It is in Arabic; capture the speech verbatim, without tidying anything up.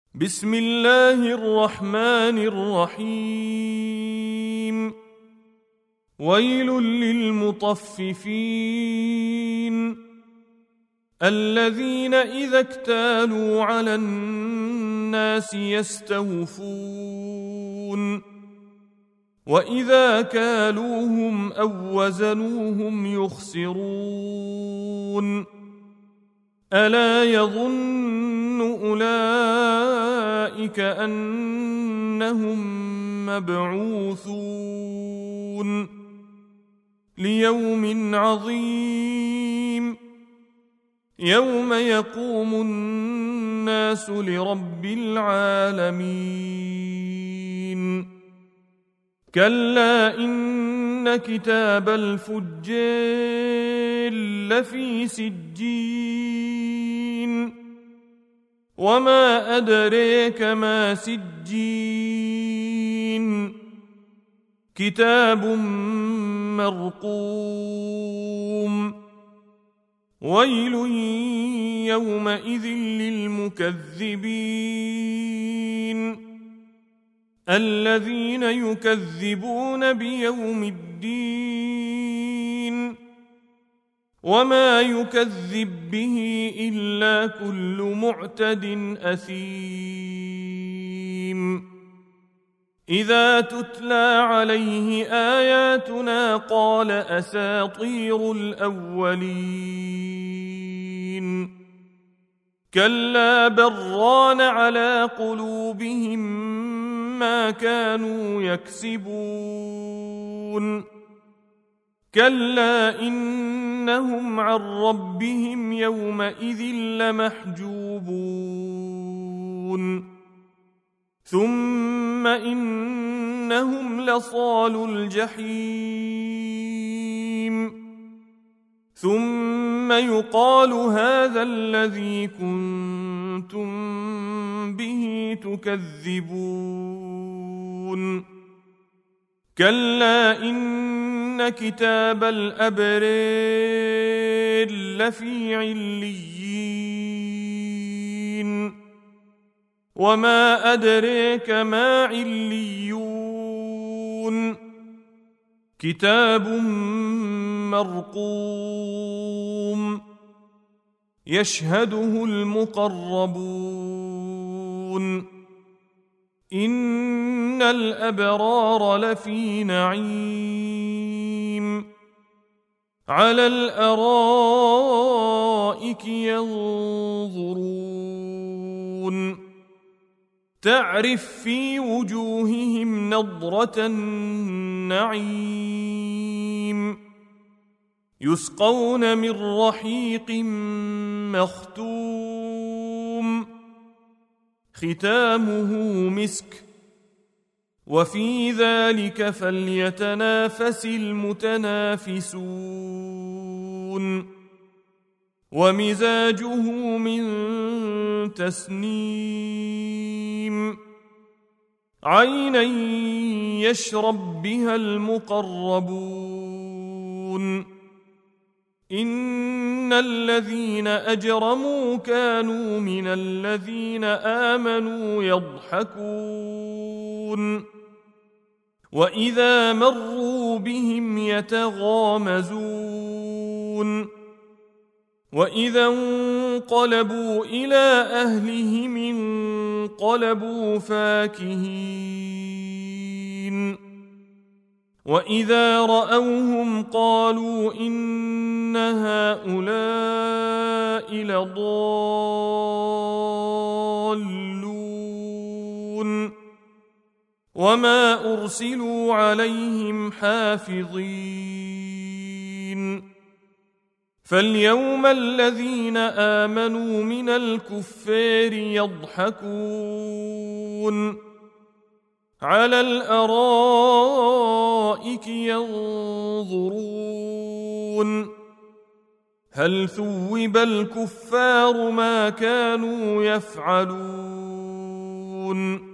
بسم الله الرحمن الرحيم. ويل للمطففين الذين إذا اكتالوا على الناس يستوفون وإذا كالوهم أو وزنوهم يخسرون ألا يظن أولئك أنهم مبعوثون ليوم عظيم يوم يقوم الناس لرب العالمين كلا إن كتاب الفجار لفي سجين وما أدريك ما سجين كتاب مرقوم ويل يومئذ للمكذبين الذين يكذبون بيوم الدين وما يكذب به إلا كل معتد أثيم إذا تتلى عليه آياتنا قال أساطير الأولين كلا بل ران على قلوبهم ما كانوا يكسبون كلا إنهم عن ربهم يومئذ لمحجوبون ثم إنهم لصالو الجحيم ثم يقال هذا الذي كنتم به تكذبون كلا إن كتاب الأبرار لفي عليين وما أدريك ما عليون كتاب مرقوم يشهده المقربون إن الأبرار لفي نعيم على الأرائك ينظرون تعرف في وجوههم نضرة النعيم يسقون من رحيق مختوم ختامه مسك وفي ذلك فليتنافس المتنافسون ومزاجه من تسنيم عينا يشرب بها المقربون إن الذين أجرموا كانوا من الذين آمنوا يضحكون وإذا مروا بهم يتغامزون وإذا انقلبوا إلى أهلهم انقلبوا فاكهين وإذا رأوهم قالوا إن هؤلاء لضالون وما أرسلوا عليهم حافظين فاليوم الذين آمنوا من الكفار يضحكون على الأرائك ينظرون هل ثوب الكفار ما كانوا يفعلون